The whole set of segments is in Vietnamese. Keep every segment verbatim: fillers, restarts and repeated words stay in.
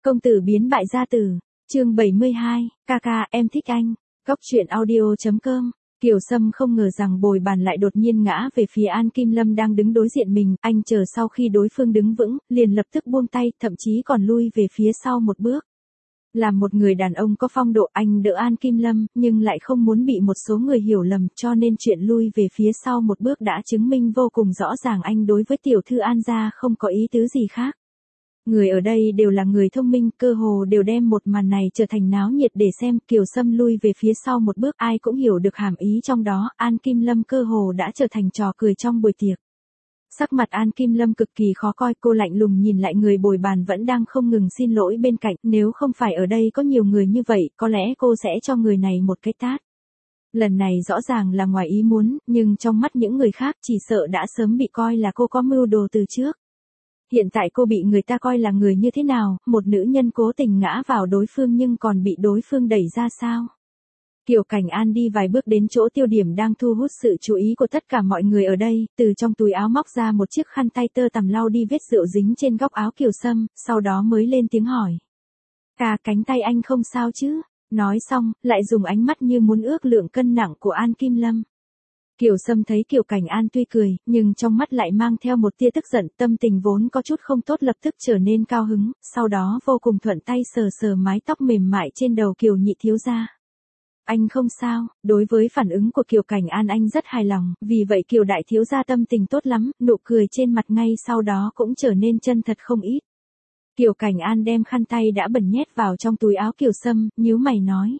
Công tử biến bại gia tử, chương bảy mươi hai, ca ca, em thích anh. Góc truyện audio.com. Kiều Sâm không ngờ rằng bồi bàn lại đột nhiên ngã về phía An Kim Lâm đang đứng đối diện mình, anh chờ sau khi đối phương đứng vững, liền lập tức buông tay, thậm chí còn lui về phía sau một bước. Làm một người đàn ông có phong độ, anh đỡ An Kim Lâm, nhưng lại không muốn bị một số người hiểu lầm, cho nên chuyện lui về phía sau một bước đã chứng minh vô cùng rõ ràng anh đối với tiểu thư An gia không có ý tứ gì khác. Người ở đây đều là người thông minh, cơ hồ đều đem một màn này trở thành náo nhiệt để xem. Kiều Sâm lui về phía sau một bước, ai cũng hiểu được hàm ý trong đó, An Kim Lâm cơ hồ đã trở thành trò cười trong buổi tiệc. Sắc mặt An Kim Lâm cực kỳ khó coi, cô lạnh lùng nhìn lại người bồi bàn vẫn đang không ngừng xin lỗi bên cạnh, nếu không phải ở đây có nhiều người như vậy, có lẽ cô sẽ cho người này một cái tát. Lần này rõ ràng là ngoài ý muốn, nhưng trong mắt những người khác chỉ sợ đã sớm bị coi là cô có mưu đồ từ trước. Hiện tại cô bị người ta coi là người như thế nào, một nữ nhân cố tình ngã vào đối phương nhưng còn bị đối phương đẩy ra sao? Kiều Cảnh An đi vài bước đến chỗ tiêu điểm đang thu hút sự chú ý của tất cả mọi người ở đây, từ trong túi áo móc ra một chiếc khăn tay tơ tằm lau đi vết rượu dính trên góc áo Kiều Sâm, sau đó mới lên tiếng hỏi. Ca, cánh tay anh không sao chứ? Nói xong, lại dùng ánh mắt như muốn ước lượng cân nặng của An Kim Lâm. Kiều Sâm thấy Kiều Cảnh An tuy cười, nhưng trong mắt lại mang theo một tia tức giận, tâm tình vốn có chút không tốt lập tức trở nên cao hứng, sau đó vô cùng thuận tay sờ sờ mái tóc mềm mại trên đầu Kiều nhị thiếu gia. Anh không sao, đối với phản ứng của Kiều Cảnh An anh rất hài lòng, vì vậy Kiều đại thiếu gia tâm tình tốt lắm, nụ cười trên mặt ngay sau đó cũng trở nên chân thật không ít. Kiều Cảnh An đem khăn tay đã bẩn nhét vào trong túi áo Kiều Sâm, nhíu mày nói.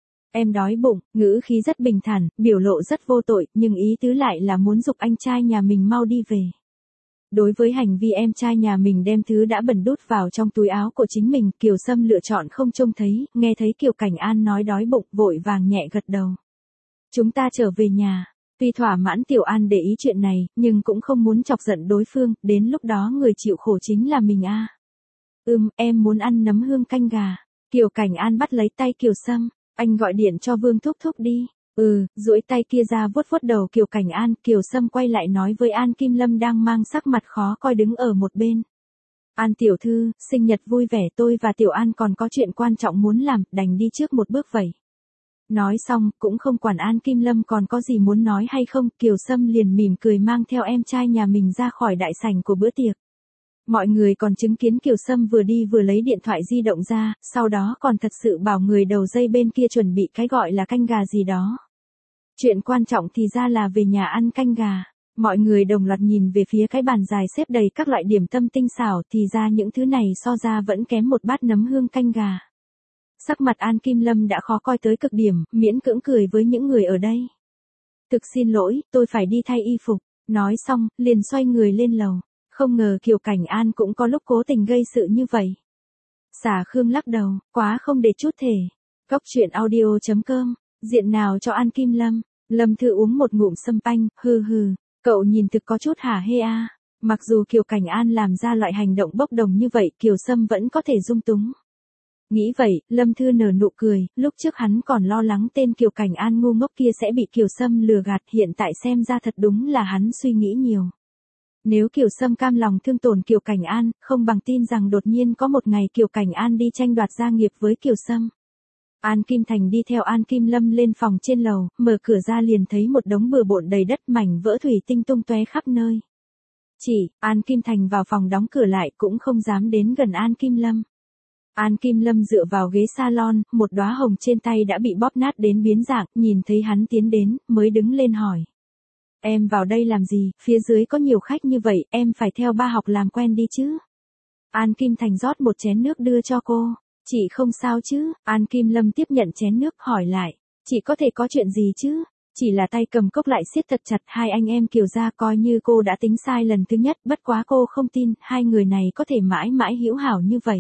Em đói bụng, ngữ khí rất bình thản, biểu lộ rất vô tội, nhưng ý tứ lại là muốn giục anh trai nhà mình mau đi về. Đối với hành vi em trai nhà mình đem thứ đã bẩn đút vào trong túi áo của chính mình, Kiều Sâm lựa chọn không trông thấy, nghe thấy Kiều Cảnh An nói đói bụng, vội vàng nhẹ gật đầu. Chúng ta trở về nhà. Tuy thỏa mãn Tiểu An để ý chuyện này, nhưng cũng không muốn chọc giận đối phương, đến lúc đó người chịu khổ chính là mình a. À. Ừm, em muốn ăn nấm hương canh gà. Kiều Cảnh An bắt lấy tay Kiều Sâm. Anh gọi điện cho Vương thúc thúc đi. Ừ, duỗi tay kia ra vuốt vuốt đầu Kiều Cảnh An, Kiều Sâm quay lại nói với An Kim Lâm đang mang sắc mặt khó coi đứng ở một bên. An tiểu thư, sinh nhật vui vẻ, tôi và Tiểu An còn có chuyện quan trọng muốn làm, đành đi trước một bước vậy. Nói xong, cũng không quản An Kim Lâm còn có gì muốn nói hay không, Kiều Sâm liền mỉm cười mang theo em trai nhà mình ra khỏi đại sảnh của bữa tiệc. Mọi người còn chứng kiến Kiều Sâm vừa đi vừa lấy điện thoại di động ra, sau đó còn thật sự bảo người đầu dây bên kia chuẩn bị cái gọi là canh gà gì đó. Chuyện quan trọng thì ra là về nhà ăn canh gà. Mọi người đồng loạt nhìn về phía cái bàn dài xếp đầy các loại điểm tâm tinh xảo, thì ra những thứ này so ra vẫn kém một bát nấm hương canh gà. Sắc mặt An Kim Lâm đã khó coi tới cực điểm, miễn cưỡng cười với những người ở đây. Thực xin lỗi, tôi phải đi thay y phục. Nói xong, liền xoay người lên lầu. Không ngờ Kiều Cảnh An cũng có lúc cố tình gây sự như vậy. Xả Khương lắc đầu, quá không để chút thể. Góc truyện audio.com, diện nào cho An Kim Lâm. Lâm Thư uống một ngụm sâm panh, hừ hừ, cậu nhìn thực có chút hả hê a. Mặc dù Kiều Cảnh An làm ra loại hành động bốc đồng như vậy, Kiều Sâm vẫn có thể dung túng. Nghĩ vậy, Lâm Thư nở nụ cười, lúc trước hắn còn lo lắng tên Kiều Cảnh An ngu ngốc kia sẽ bị Kiều Sâm lừa gạt, hiện tại xem ra thật đúng là hắn suy nghĩ nhiều. Nếu Kiều Sâm cam lòng thương tổn Kiều Cảnh An, không bằng tin rằng đột nhiên có một ngày Kiều Cảnh An đi tranh đoạt gia nghiệp với Kiều Sâm. An Kim Thành đi theo An Kim Lâm lên phòng trên lầu, mở cửa ra liền thấy một đống bừa bộn đầy đất, mảnh vỡ thủy tinh tung tóe khắp nơi. Chỉ, An Kim Thành vào phòng đóng cửa lại cũng không dám đến gần An Kim Lâm. An Kim Lâm dựa vào ghế salon, một đóa hồng trên tay đã bị bóp nát đến biến dạng, nhìn thấy hắn tiến đến, mới đứng lên hỏi. Em vào đây làm gì, phía dưới có nhiều khách như vậy, em phải theo ba học làm quen đi chứ. An Kim Thành rót một chén nước đưa cho cô. Chị không sao chứ, An Kim Lâm tiếp nhận chén nước hỏi lại. Chị có thể có chuyện gì chứ, chỉ là tay cầm cốc lại siết thật chặt, hai anh em Kiều gia coi như cô đã tính sai lần thứ nhất, bất quá cô không tin, hai người này có thể mãi mãi hữu hảo như vậy.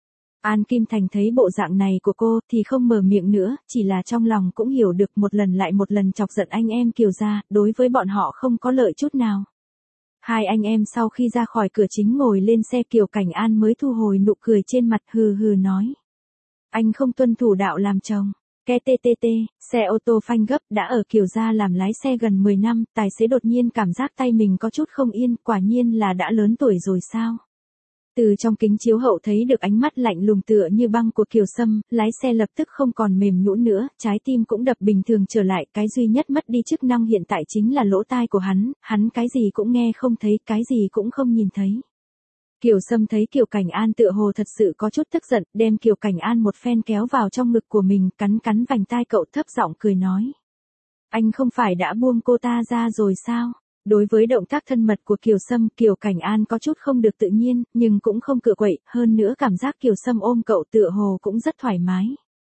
An Kim Thành thấy bộ dạng này của cô thì không mở miệng nữa, chỉ là trong lòng cũng hiểu được một lần lại một lần chọc giận anh em Kiều gia, đối với bọn họ không có lợi chút nào. Hai anh em sau khi ra khỏi cửa chính ngồi lên xe, Kiều Cảnh An mới thu hồi nụ cười trên mặt, hừ hừ nói. Anh không tuân thủ đạo làm chồng. Ke tê tê tê, xe ô tô phanh gấp, đã ở Kiều gia làm lái xe gần mười năm, tài xế đột nhiên cảm giác tay mình có chút không yên, quả nhiên là đã lớn tuổi rồi sao. Từ trong kính chiếu hậu thấy được ánh mắt lạnh lùng tựa như băng của Kiều Sâm, lái xe lập tức không còn mềm nhũn nữa, trái tim cũng đập bình thường trở lại, cái duy nhất mất đi chức năng hiện tại chính là lỗ tai của hắn, hắn cái gì cũng nghe không thấy, cái gì cũng không nhìn thấy. Kiều Sâm thấy Kiều Cảnh An tựa hồ thật sự có chút tức giận, đem Kiều Cảnh An một phen kéo vào trong ngực của mình, cắn cắn vành tai cậu thấp giọng cười nói. Anh không phải đã buông cô ta ra rồi sao? Đối với động tác thân mật của Kiều Sâm, Kiều Cảnh An có chút không được tự nhiên, nhưng cũng không cựa quậy, hơn nữa cảm giác Kiều Sâm ôm cậu tựa hồ cũng rất thoải mái.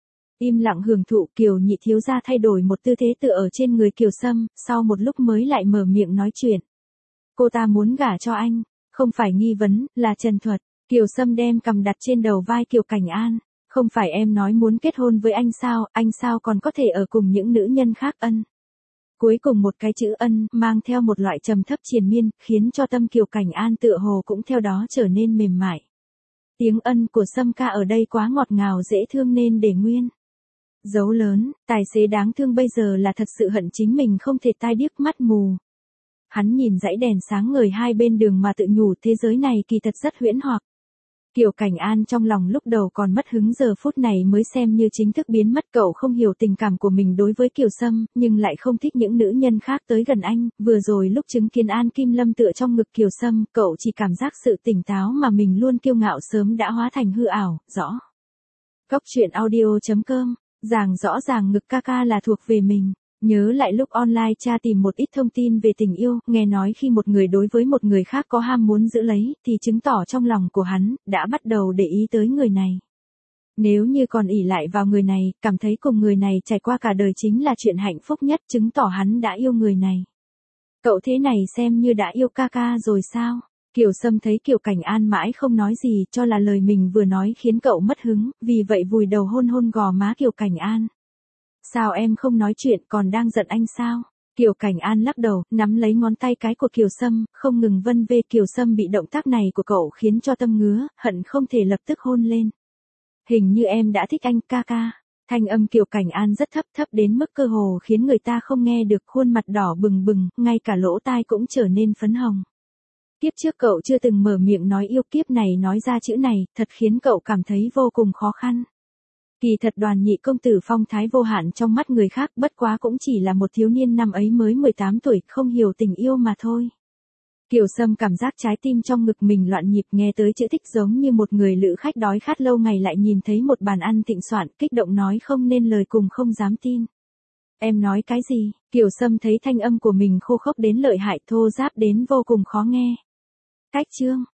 Im lặng hưởng thụ, Kiều nhị thiếu gia thay đổi một tư thế tựa ở trên người Kiều Sâm, sau một lúc mới lại mở miệng nói chuyện. Cô ta muốn gả cho anh, không phải nghi vấn, là trần thuật. Kiều Sâm đem cằm đặt trên đầu vai Kiều Cảnh An. Không phải em nói muốn kết hôn với anh sao, anh sao còn có thể ở cùng những nữ nhân khác ân. Cuối cùng một cái chữ ân, mang theo một loại trầm thấp triền miên, khiến cho tâm Kiều Cảnh An tựa hồ cũng theo đó trở nên mềm mại. Tiếng ân của Sâm ca ở đây quá ngọt ngào dễ thương nên để nguyên. Dấu lớn, tài xế đáng thương bây giờ là thật sự hận chính mình không thể tai điếc mắt mù. Hắn nhìn dãy đèn sáng ngời hai bên đường mà tự nhủ thế giới này kỳ thật rất huyễn hoặc. Kiều Cảnh An trong lòng lúc đầu còn mất hứng, giờ phút này mới xem như chính thức biến mất. Cậu không hiểu tình cảm của mình đối với Kiều Sâm, nhưng lại không thích những nữ nhân khác tới gần anh. Vừa rồi lúc chứng kiến An Kim Lâm tựa trong ngực Kiều Sâm, cậu chỉ cảm giác sự tỉnh táo mà mình luôn kiêu ngạo sớm đã hóa thành hư ảo, rõ. Góc truyện audio chấm com, ràng rõ ràng ngực ca ca là thuộc về mình. Nhớ lại lúc online tra tìm một ít thông tin về tình yêu, nghe nói khi một người đối với một người khác có ham muốn giữ lấy, thì chứng tỏ trong lòng của hắn, đã bắt đầu để ý tới người này. Nếu như còn ỷ lại vào người này, cảm thấy cùng người này trải qua cả đời chính là chuyện hạnh phúc nhất, chứng tỏ hắn đã yêu người này. Cậu thế này xem như đã yêu ca ca rồi sao? Kiều Sâm thấy Kiều Cảnh An mãi không nói gì, cho là lời mình vừa nói khiến cậu mất hứng, vì vậy vùi đầu hôn hôn gò má Kiều Cảnh An. Sao em không nói chuyện, còn đang giận anh sao? Kiều Cảnh An lắc đầu, nắm lấy ngón tay cái của Kiều Sâm, không ngừng vân vê. Kiều Sâm bị động tác này của cậu khiến cho tâm ngứa, hận không thể lập tức hôn lên. Hình như em đã thích anh ca ca. Thanh âm Kiều Cảnh An rất thấp, thấp đến mức cơ hồ khiến người ta không nghe được, khuôn mặt đỏ bừng bừng, ngay cả lỗ tai cũng trở nên phấn hồng. Kiếp trước cậu chưa từng mở miệng nói yêu, kiếp này nói ra chữ này, thật khiến cậu cảm thấy vô cùng khó khăn. Kỳ thật Đoàn nhị công tử phong thái vô hạn trong mắt người khác, bất quá cũng chỉ là một thiếu niên năm ấy mới mười tám tuổi, không hiểu tình yêu mà thôi. Kiều Sâm cảm giác trái tim trong ngực mình loạn nhịp, nghe tới chữ thích giống như một người lữ khách đói khát lâu ngày lại nhìn thấy một bàn ăn thịnh soạn, kích động nói không nên lời cùng không dám tin. Em nói cái gì? Kiều Sâm thấy thanh âm của mình khô khốc đến lợi hại, thô ráp đến vô cùng khó nghe. Cách chương